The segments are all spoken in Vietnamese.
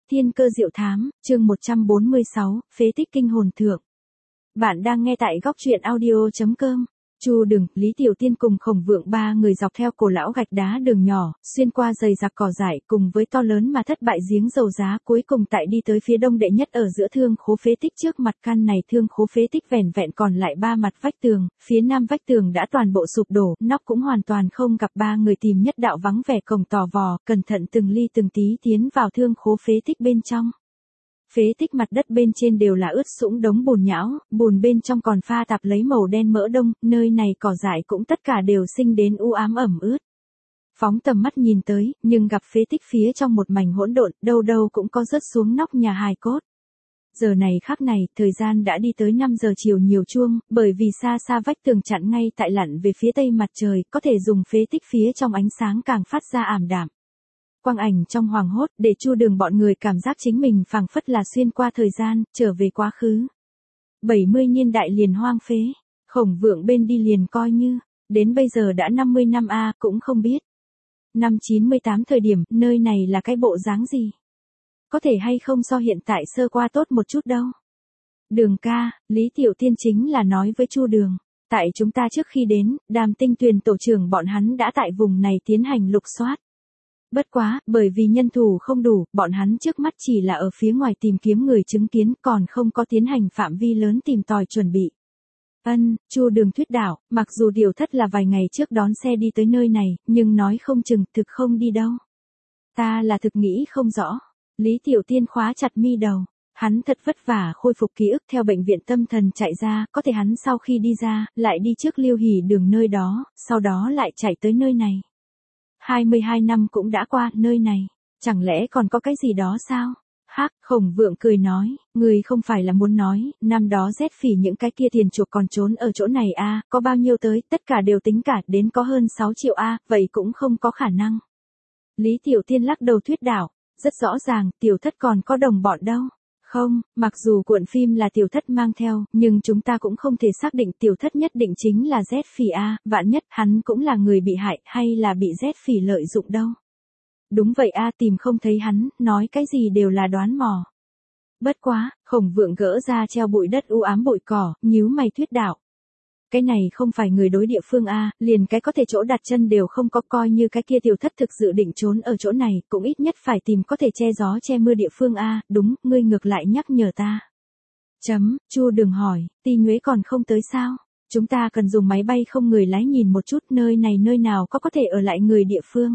Thiên cơ diệu thám, chương 146, phế tích kinh hồn thượng. Bạn đang nghe tại góc truyện audio.com. Chu Đừng, Lý Tiểu Tiên cùng Khổng Vượng ba người dọc theo cổ lão gạch đá đường nhỏ, xuyên qua dày đặc cỏ dại cùng với to lớn mà thất bại giếng dầu giá, cuối cùng tại đi tới phía đông đệ nhất ở giữa thương khố phế tích. Trước mặt căn này thương khố phế tích vẻn vẹn còn lại ba mặt vách tường, phía nam vách tường đã toàn bộ sụp đổ, nóc cũng hoàn toàn không gặp. Ba người tìm nhất đạo vắng vẻ cổng tò vò, cẩn thận từng ly từng tí tiến vào thương khố phế tích bên trong. Phế tích mặt đất bên trên đều là ướt sũng đống bùn nhão, bùn bên trong còn pha tạp lấy màu đen mỡ đông, nơi này cỏ dại cũng tất cả đều sinh đến u ám ẩm ướt. Phóng tầm mắt nhìn tới, nhưng gặp phế tích phía trong một mảnh hỗn độn, đâu đâu cũng có rớt xuống nóc nhà hài cốt. Giờ này khắc này, thời gian đã đi tới 5 giờ chiều nhiều chuông, bởi vì xa xa vách tường chặn ngay tại lặn về phía tây mặt trời, có thể dùng phế tích phía trong ánh sáng càng phát ra ảm đạm. Quang ảnh trong hoàng hốt để Chu Đường bọn người cảm giác chính mình phảng phất là xuyên qua thời gian, trở về quá khứ. 70 niên đại liền hoang phế, Khổng Vượng bên đi liền coi như, đến bây giờ đã 50 năm cũng không biết. Năm 98 thời điểm, nơi này là cái bộ dáng gì? Có thể hay không so hiện tại sơ qua tốt một chút đâu. Đường ca, Lý Tiểu Tiên chính là nói với Chu Đường. Tại chúng ta trước khi đến, Đàm Tinh Tuyền tổ trưởng bọn hắn đã tại vùng này tiến hành lục soát. Bất quá, bởi vì nhân thủ không đủ, bọn hắn trước mắt chỉ là ở phía ngoài tìm kiếm người chứng kiến, còn không có tiến hành phạm vi lớn tìm tòi chuẩn bị. Chu Đường thuyết đạo, mặc dù Tiểu Thất là vài ngày trước đón xe đi tới nơi này, nhưng nói không chừng thực không đi đâu. Ta là thực nghĩ không rõ. Lý Tiểu Tiên khóa chặt mi đầu. Hắn thật vất vả khôi phục ký ức theo bệnh viện tâm thần chạy ra, có thể hắn sau khi đi ra, lại đi trước Liêu Hỷ Đường nơi đó, sau đó lại chạy tới nơi này. 22 năm cũng đã qua, nơi này, chẳng lẽ còn có cái gì đó sao? Hắc, Khổng Vượng cười nói, người không phải là muốn nói, năm đó rét phỉ những cái kia tiền chuộc còn trốn ở chỗ này có bao nhiêu tới, tất cả đều tính cả đến có hơn 6 triệu vậy cũng không có khả năng. Lý Tiểu Tiên lắc đầu thuyết đạo, rất rõ ràng, Tiểu Thất còn có đồng bọn đâu. Không, mặc dù cuộn phim là Tiểu Thất mang theo, nhưng chúng ta cũng không thể xác định Tiểu Thất nhất định chính là rét phỉ vạn nhất hắn cũng là người bị hại hay là bị rét phỉ lợi dụng đâu. Đúng vậy tìm không thấy hắn, nói cái gì đều là đoán mò. Bất quá, Khổng Vượng gỡ ra treo bụi đất u ám bụi cỏ, nhíu mày thuyết đạo. Cái này không phải người đối địa phương liền cái có thể chỗ đặt chân đều không có, coi như cái kia Tiểu Thất thực dự định trốn ở chỗ này, cũng ít nhất phải tìm có thể che gió che mưa địa phương đúng, ngươi ngược lại nhắc nhở ta. Chu Đường hỏi, Ti Nhuế còn không tới sao? Chúng ta cần dùng máy bay không người lái nhìn một chút nơi này nơi nào có thể ở lại người địa phương.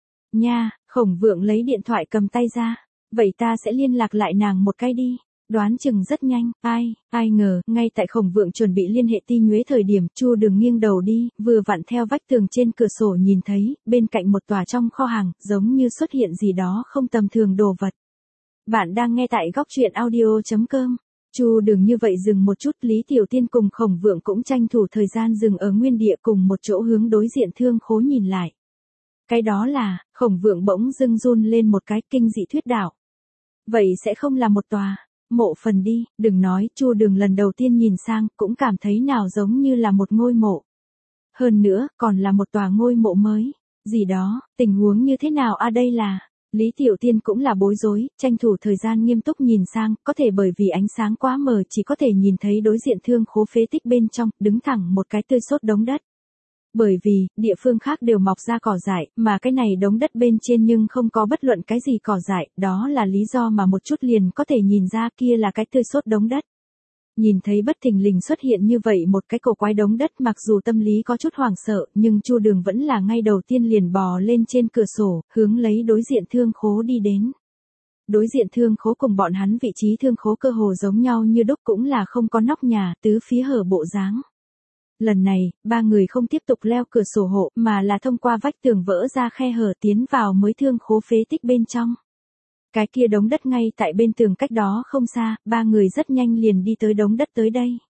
Nha, Khổng Vượng lấy điện thoại cầm tay ra, vậy ta sẽ liên lạc lại nàng một cái đi. Đoán chừng rất nhanh, ai ngờ, ngay tại Khổng Vượng chuẩn bị liên hệ Ti Nhuế thời điểm, Chu Đường nghiêng đầu đi, vừa vặn theo vách tường trên cửa sổ nhìn thấy, bên cạnh một tòa trong kho hàng, giống như xuất hiện gì đó không tầm thường đồ vật. Bạn đang nghe tại góc truyện audio.com. Chu Đường như vậy dừng một chút, Lý Tiểu Tiên cùng Khổng Vượng cũng tranh thủ thời gian dừng ở nguyên địa cùng một chỗ hướng đối diện thương khố nhìn lại. Cái đó là, Khổng Vượng bỗng dưng run lên một cái, kinh dị thuyết đạo. Vậy sẽ không là một tòa mộ phần đi, đừng nói, Chu Đường lần đầu tiên nhìn sang, cũng cảm thấy nào giống như là một ngôi mộ. Hơn nữa, còn là một tòa ngôi mộ mới. Gì đó, tình huống như thế nào đây là... Lý Tiểu Tiên cũng là bối rối, tranh thủ thời gian nghiêm túc nhìn sang, có thể bởi vì ánh sáng quá mờ chỉ có thể nhìn thấy đối diện thương khố phế tích bên trong, đứng thẳng một cái tươi sốt đống đất. Bởi vì, địa phương khác đều mọc ra cỏ dại, mà cái này đống đất bên trên nhưng không có bất luận cái gì cỏ dại, đó là lý do mà một chút liền có thể nhìn ra kia là cái tươi sốt đống đất. Nhìn thấy bất thình lình xuất hiện như vậy một cái cổ quái đống đất, mặc dù tâm lý có chút hoảng sợ, nhưng Chu Đường vẫn là ngay đầu tiên liền bò lên trên cửa sổ, hướng lấy đối diện thương khố đi đến. Đối diện thương khố cùng bọn hắn vị trí thương khố cơ hồ giống nhau như đúc, cũng là không có nóc nhà, tứ phía hở bộ dáng. Lần này, ba người không tiếp tục leo cửa sổ hộ, mà là thông qua vách tường vỡ ra khe hở tiến vào mới thương khố phế tích bên trong. Cái kia đống đất ngay tại bên tường cách đó không xa, ba người rất nhanh liền đi tới đống đất tới đây.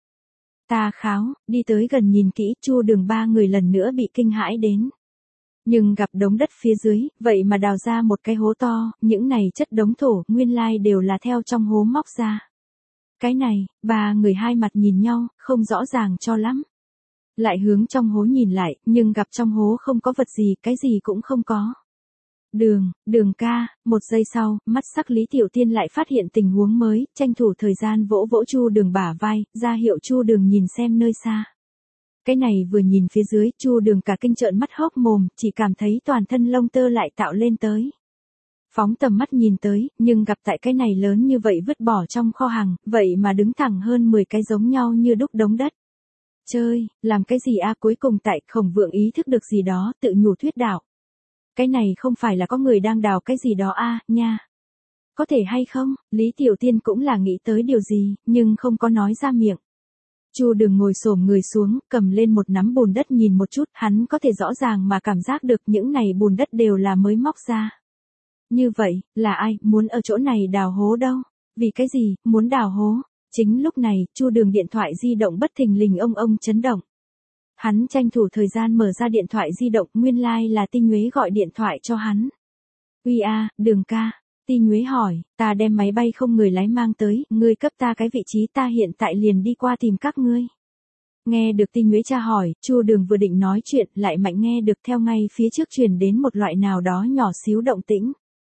Ta kháo, đi tới gần nhìn kỹ, Chu Đường ba người lần nữa bị kinh hãi đến. Nhưng gặp đống đất phía dưới, vậy mà đào ra một cái hố to, những này chất đống thổ, nguyên lai đều là theo trong hố móc ra. Cái này, ba người hai mặt nhìn nhau, không rõ ràng cho lắm. Lại hướng trong hố nhìn lại, nhưng gặp trong hố không có vật gì, cái gì cũng không có. Đường ca, một giây sau, mắt sắc Lý Tiểu Tiên lại phát hiện tình huống mới, tranh thủ thời gian vỗ vỗ Chu Đường bả vai, ra hiệu Chu Đường nhìn xem nơi xa. Cái này vừa nhìn phía dưới, Chu Đường cả kinh trợn mắt hốc mồm, chỉ cảm thấy toàn thân lông tơ lại tạo lên tới. Phóng tầm mắt nhìn tới, nhưng gặp tại cái này lớn như vậy vứt bỏ trong kho hàng, vậy mà đứng thẳng hơn 10 cái giống nhau như đúc đống đất. Chơi, làm cái gì a? Cuối cùng tại Khổng Vượng ý thức được gì đó, tự nhủ thuyết đạo. Cái này không phải là có người đang đào cái gì đó a, nha. Có thể hay không? Lý Tiểu Tiên cũng là nghĩ tới điều gì, nhưng không có nói ra miệng. Chu Đường ngồi xổm người xuống, cầm lên một nắm bùn đất nhìn một chút, hắn có thể rõ ràng mà cảm giác được những này bùn đất đều là mới móc ra. Như vậy, là ai muốn ở chỗ này đào hố đâu? Vì cái gì, muốn đào hố? Chính lúc này, Chu Đường điện thoại di động bất thình lình ông chấn động. Hắn tranh thủ thời gian mở ra điện thoại di động, nguyên lai là Ti Nhuế gọi điện thoại cho hắn. Uy a, Đường ca. Ti Nhuế hỏi, ta đem máy bay không người lái mang tới, ngươi cấp ta cái vị trí, ta hiện tại liền đi qua tìm các ngươi. Nghe được Ti Nhuế tra hỏi, Chu Đường vừa định nói chuyện, lại mạnh nghe được theo ngay phía trước truyền đến một loại nào đó nhỏ xíu động tĩnh.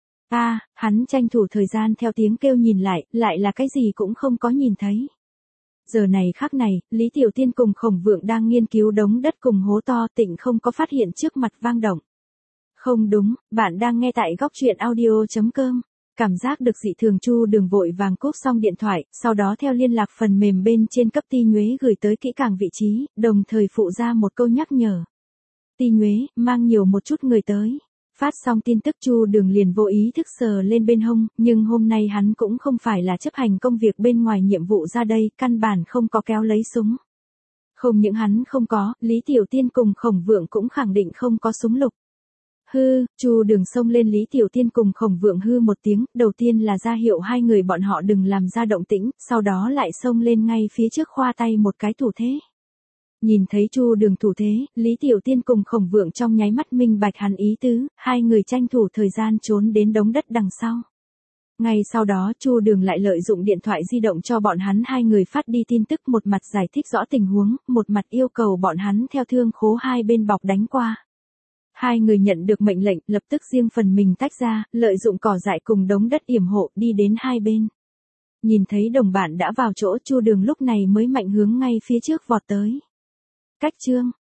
Hắn tranh thủ thời gian theo tiếng kêu nhìn lại là cái gì cũng không có nhìn thấy. Giờ này khắc này, Lý Tiểu Tiên cùng Khổng Vượng đang nghiên cứu đống đất cùng hố to, Tịnh không có phát hiện trước mặt vang động. Không đúng, bạn đang nghe tại góc truyện audio.com. Cảm giác được dị thường, Chu Đường vội vàng cúp xong điện thoại, sau đó theo liên lạc phần mềm bên trên cấp Ti Nhuế gửi tới kỹ càng vị trí, đồng thời phụ ra một câu nhắc nhở. Ti Nhuế, mang nhiều một chút người tới. Phát xong tin tức, Chu Đường liền vô ý thức sờ lên bên hông, nhưng hôm nay hắn cũng không phải là chấp hành công việc bên ngoài nhiệm vụ ra đây, căn bản không có kéo lấy súng. Không những hắn không có, Lý Tiểu Tiên cùng Khổng Vượng cũng khẳng định không có súng lục. Chu Đường xông lên Lý Tiểu Tiên cùng Khổng Vượng hư một tiếng, đầu tiên là ra hiệu hai người bọn họ đừng làm ra động tĩnh, sau đó lại xông lên ngay phía trước khoa tay một cái thủ thế. Nhìn thấy Chu Đường thủ thế, Lý Tiểu Tiên cùng Khổng Vượng trong nháy mắt minh bạch hắn ý tứ, hai người tranh thủ thời gian trốn đến đống đất đằng sau. Ngay sau đó Chu Đường lại lợi dụng điện thoại di động cho bọn hắn hai người phát đi tin tức, một mặt giải thích rõ tình huống, một mặt yêu cầu bọn hắn theo thương khố hai bên bọc đánh qua. Hai người nhận được mệnh lệnh, lập tức riêng phần mình tách ra, lợi dụng cỏ dại cùng đống đất yểm hộ đi đến hai bên. Nhìn thấy đồng bạn đã vào chỗ, Chu Đường lúc này mới mạnh hướng ngay phía trước vọt tới. Cách chương